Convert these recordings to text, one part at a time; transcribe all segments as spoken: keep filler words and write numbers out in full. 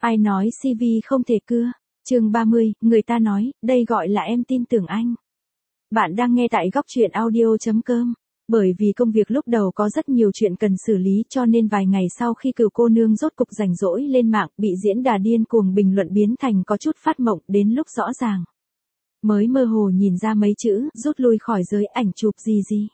Ai nói xê vê không thể cưa? Chương ba mươi, người ta nói, đây gọi là em tin tưởng anh. Bạn đang nghe tại góc truyện audio chấm com. Bởi vì công việc lúc đầu có rất nhiều chuyện cần xử lý cho nên vài ngày sau khi Cửu cô nương rốt cục rảnh rỗi lên mạng bị diễn đà điên cuồng bình luận biến thành có chút phát mộng đến lúc rõ ràng. Mới mơ hồ nhìn ra mấy chữ, rút lui khỏi giới ảnh chụp gì gì.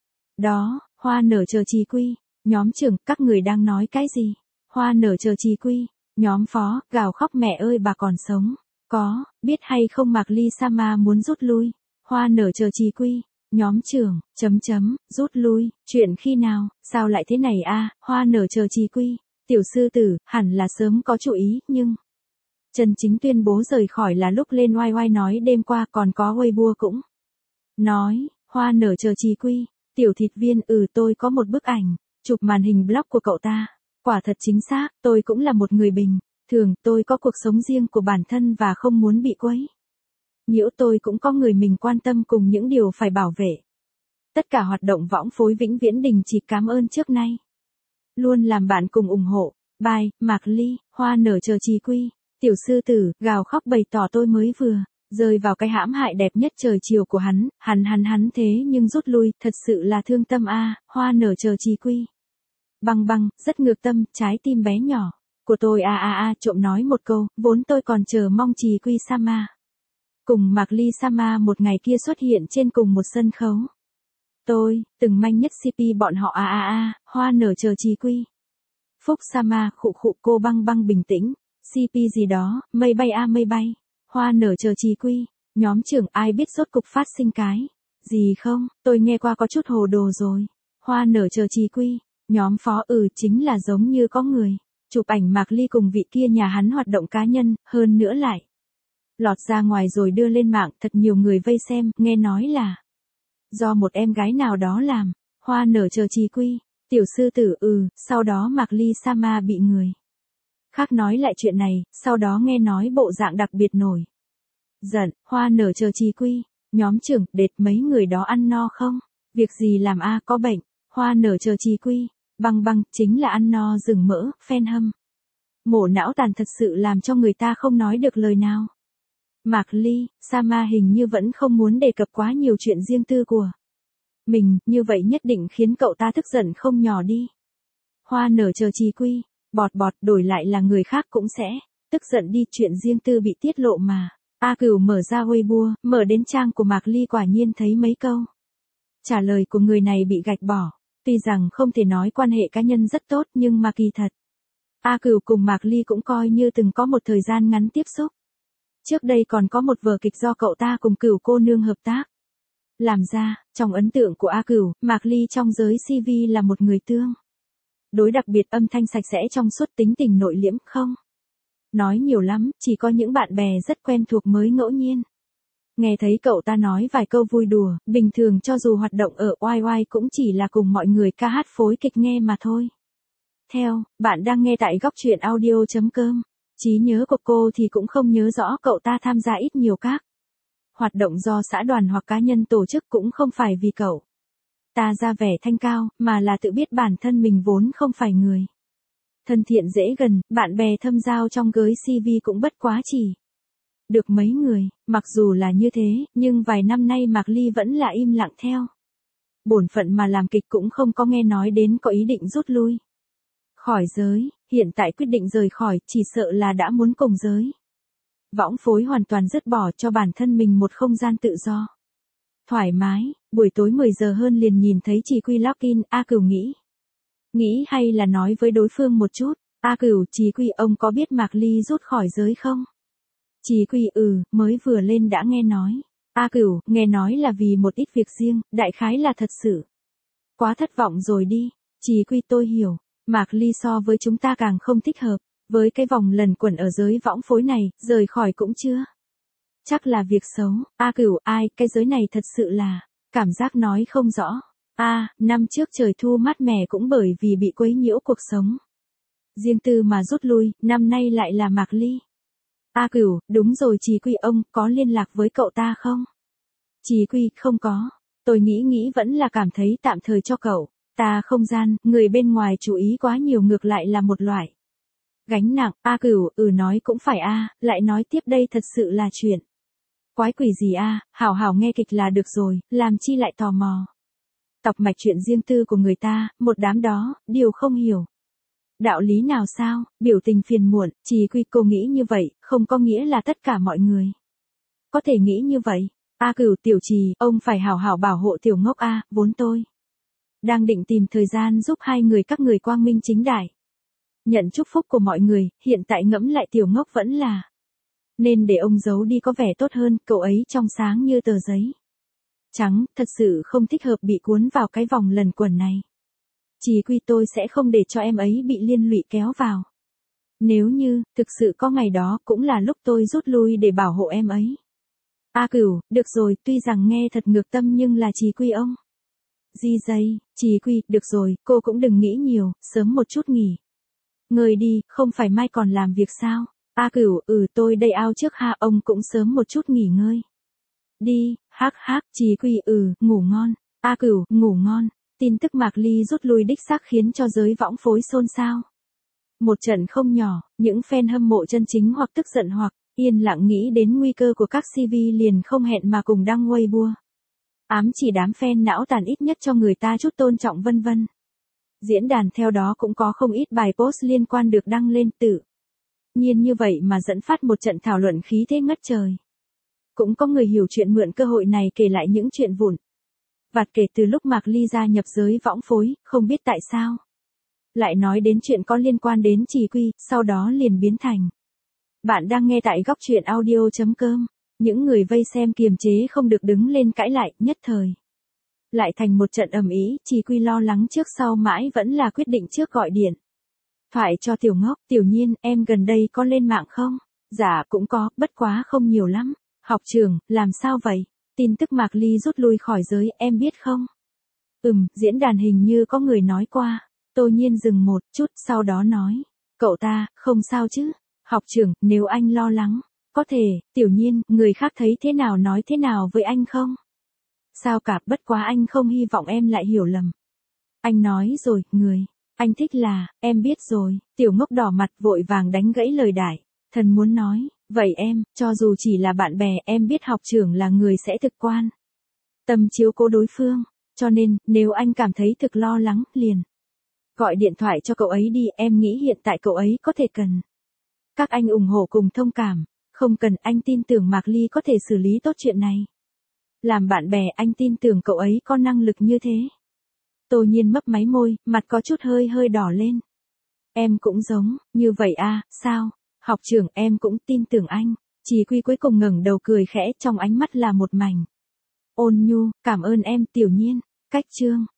Đó, hoa nở chờ Chí Quy. Nhóm trưởng, các người đang nói cái gì? Hoa nở chờ Chí Quy. Nhóm phó, gào khóc mẹ ơi bà còn sống. Có, biết hay không Mạc Ly Sama muốn rút lui. Hoa nở chờ Chí Quy. Nhóm trưởng, chấm chấm, rút lui, chuyện khi nào, sao lại thế này a? Hoa nở chờ Chí Quy. Tiểu sư tử, hẳn là sớm có chú ý, nhưng... Trần Chính tuyên bố rời khỏi là lúc lên oai oai nói đêm qua còn có Weibo cũng. Nói, hoa nở chờ Chí Quy. Tiểu thịt viên, ừ tôi có một bức ảnh, chụp màn hình blog của cậu ta. Quả thật chính xác, tôi cũng là một người bình thường, tôi có cuộc sống riêng của bản thân và không muốn bị quấy nhiễu, tôi cũng có người mình quan tâm cùng những điều phải bảo vệ. Tất cả hoạt động võng phối vĩnh viễn đình chỉ, cảm ơn trước nay. Luôn làm bạn cùng ủng hộ. Bye, Mạc Ly, hoa nở chờ Chí Quy. Tiểu sư tử, gào khóc bày tỏ tôi mới vừa rơi vào cái hãm hại đẹp nhất trời chiều của hắn, hắn hắn hắn thế nhưng rút lui, thật sự là thương tâm a. Hoa nở chờ Chí Quy. Băng băng, rất ngược tâm, trái tim bé nhỏ của tôi a a a trộm nói một câu, vốn tôi còn chờ mong Chí Quy Sama cùng Mạc Ly Sama một ngày kia xuất hiện trên cùng một sân khấu. Tôi, từng manh nhất xê pê bọn họ a a a, hoa nở chờ Chí Quy. Phúc Sama, khụ khụ, cô băng băng bình tĩnh, xê pê gì đó, mây bay a mây bay, hoa nở chờ Chí Quy. Nhóm trưởng, ai biết rốt cục phát sinh cái gì không, tôi nghe qua có chút hồ đồ rồi. Hoa nở chờ Chí Quy. Nhóm phó, ừ chính là giống như có người chụp ảnh Mạc Ly cùng vị kia nhà hắn hoạt động cá nhân, hơn nữa lại lọt ra ngoài rồi đưa lên mạng, thật nhiều người vây xem, nghe nói là do một em gái nào đó làm. Hoa nở chờ Chí Quy. Tiểu sư tử, ừ, sau đó Mạc Ly Sama bị người khác nói lại chuyện này, sau đó nghe nói bộ dạng đặc biệt nổi giận. Hoa nở chờ Chí Quy. Nhóm trưởng, đệt mấy người đó ăn no không? Việc gì làm a, có bệnh? Hoa nở chờ Chí Quy. Băng băng, chính là ăn no rừng mỡ, phen hâm mổ não tàn thật sự làm cho người ta không nói được lời nào. Mạc Ly Sama hình như vẫn không muốn đề cập quá nhiều chuyện riêng tư của mình, như vậy nhất định khiến cậu ta tức giận không nhỏ đi. Hoa nở chờ Chí Quy. Bọt bọt, đổi lại là người khác cũng sẽ tức giận đi, chuyện riêng tư bị tiết lộ mà. A Cửu mở ra Weibo, mở đến trang của Mạc Ly, quả nhiên thấy mấy câu trả lời của người này bị gạch bỏ. Tuy rằng không thể nói quan hệ cá nhân rất tốt nhưng mà kỳ thật, A Cửu cùng Mạc Ly cũng coi như từng có một thời gian ngắn tiếp xúc. Trước đây còn có một vở kịch do cậu ta cùng Cửu cô nương hợp tác làm ra. Trong ấn tượng của A Cửu, Mạc Ly trong giới xê vê là một người tương đối đặc biệt, âm thanh sạch sẽ trong suốt, tính tình nội liễm, không nói nhiều lắm, chỉ có những bạn bè rất quen thuộc mới ngẫu nhiên nghe thấy cậu ta nói vài câu vui đùa. Bình thường cho dù hoạt động ở oai oai cũng chỉ là cùng mọi người ca hát phối kịch nghe mà thôi. Theo, bạn đang nghe tại góc truyện audio chấm com. Trí nhớ của cô thì cũng không nhớ rõ cậu ta tham gia ít nhiều các hoạt động do xã đoàn hoặc cá nhân tổ chức, cũng không phải vì cậu ta ra vẻ thanh cao, mà là tự biết bản thân mình vốn không phải người thân thiện dễ gần, bạn bè thâm giao trong giới xê vê cũng bất quá chỉ được mấy người. Mặc dù là như thế, nhưng vài năm nay Mạc Ly vẫn là im lặng theo bổn phận mà làm kịch, cũng không có nghe nói đến có ý định rút lui khỏi giới. Hiện tại quyết định rời khỏi, chỉ sợ là đã muốn cùng giới võng phối hoàn toàn dứt bỏ cho bản thân mình một không gian tự do thoải mái. Buổi tối mười giờ hơn liền nhìn thấy Chí Quy login. A Cửu nghĩ nghĩ hay là nói với đối phương một chút. A Cửu, Chí Quy, ông có biết Mạc Ly rút khỏi giới không? Chí Quy, ừ, mới vừa lên đã nghe nói. A Cửu, nghe nói là vì một ít việc riêng, đại khái là thật sự quá thất vọng rồi đi. Chí Quy, tôi hiểu, Mạc Ly so với chúng ta càng không thích hợp với cái vòng lần quẩn ở giới võng phối này, rời khỏi cũng chưa chắc là việc xấu. A Cửu, ai, cái giới này thật sự là, cảm giác nói không rõ. A, à, năm trước trời thu mát mẻ cũng bởi vì bị quấy nhiễu cuộc sống riêng tư mà rút lui, năm nay lại là Mạc Ly. A Cửu, đúng rồi Chí Quy, ông có liên lạc với cậu ta không? Chí Quy, không có. Tôi nghĩ nghĩ vẫn là cảm thấy tạm thời cho cậu ta không gian, người bên ngoài chú ý quá nhiều ngược lại là một loại Gánh nặng, A Cửu, ừ nói cũng phải a, lại nói tiếp đây thật sự là chuyện. Quái quỷ gì a, hảo hảo nghe kịch là được rồi, làm chi lại tò mò. Tọc mạch chuyện riêng tư của người ta, một đám đó, điều không hiểu. Đạo lý nào sao, biểu tình phiền muộn, Chỉ Quy cô nghĩ như vậy, không có nghĩa là tất cả mọi người. Có thể nghĩ như vậy. A Cửu Tiểu Trì, ông phải hảo hảo bảo hộ tiểu ngốc a, vốn tôi đang định tìm thời gian giúp hai người các người quang minh chính đại. Nhận chúc phúc của mọi người, hiện tại ngẫm lại tiểu ngốc vẫn là nên để ông giấu đi có vẻ tốt hơn, cậu ấy trong sáng như tờ giấy trắng, thật sự không thích hợp bị cuốn vào cái vòng lần quẩn này. Chỉ Quy tôi sẽ không để cho em ấy bị liên lụy kéo vào. Nếu như, thực sự có ngày đó cũng là lúc tôi rút lui để bảo hộ em ấy. A Cửu, được rồi, tuy rằng nghe thật ngược tâm nhưng là Chỉ Quy ông. Di dây, Chỉ Quy, được rồi, cô cũng đừng nghĩ nhiều, sớm một chút nghỉ. Ngơi đi, không phải mai còn làm việc sao? A Cửu, ừ tôi đây ao trước ha, ông cũng sớm một chút nghỉ ngơi. Đi, hắc hắc, Chỉ Quy, ừ, ngủ ngon. A Cửu, ngủ ngon. Tin tức Mạc Ly rút lui đích xác khiến cho giới võng phối xôn xao. Một trận không nhỏ, những fan hâm mộ chân chính hoặc tức giận hoặc yên lặng nghĩ đến nguy cơ của các xê vê liền không hẹn mà cùng đăng Weibo. Ám chỉ đám fan não tàn ít nhất cho người ta chút tôn trọng vân vân. Diễn đàn theo đó cũng có không ít bài post liên quan được đăng lên tự nhiên như vậy mà dẫn phát một trận thảo luận khí thế ngất trời. Cũng có người hiểu chuyện mượn cơ hội này kể lại những chuyện vụn vặt kể từ lúc Mạc Ly gia nhập giới võng phối, không biết tại sao. Lại nói đến chuyện có liên quan đến Chỉ Quy, sau đó liền biến thành. Bạn đang nghe tại góc truyện audio.com. Những người vây xem kiềm chế không được đứng lên cãi lại, nhất thời. Lại thành một trận ầm ĩ, Chỉ Quy lo lắng trước sau mãi vẫn là quyết định trước gọi điện. Phải cho tiểu ngốc, tiểu nhiên, em gần đây có lên mạng không? Dạ cũng có, bất quá không nhiều lắm. Học trường, làm sao vậy? Tin tức Mạc Ly rút lui khỏi giới, em biết không? Ừm, diễn đàn hình như có người nói qua. Tô Nhiên dừng một chút, sau đó nói. Cậu ta, không sao chứ? Học trưởng, nếu anh lo lắng, có thể, tiểu nhiên, người khác thấy thế nào nói thế nào với anh không? Sao cả, bất quá anh không hy vọng em lại hiểu lầm. Anh nói rồi, người, anh thích là, em biết rồi, tiểu ngốc đỏ mặt vội vàng đánh gãy lời đại, thần muốn nói, vậy em, cho dù chỉ là bạn bè, em biết học trưởng là người sẽ thực quan tâm chiếu cố đối phương, cho nên, nếu anh cảm thấy thực lo lắng, liền gọi điện thoại cho cậu ấy đi, em nghĩ hiện tại cậu ấy có thể cần các anh ủng hộ cùng thông cảm, không cần, anh tin tưởng Mạc Ly có thể xử lý tốt chuyện này. Làm bạn bè, anh tin tưởng cậu ấy có năng lực như thế. Tô Nhiên mấp máy môi, mặt có chút hơi hơi đỏ lên. Em cũng giống, như vậy à, sao? Học trưởng, em cũng tin tưởng anh. Chỉ Quy cuối cùng ngẩng đầu cười khẽ, trong ánh mắt là một mảnh ôn nhu, cảm ơn em, tiểu nhiên. Cách chương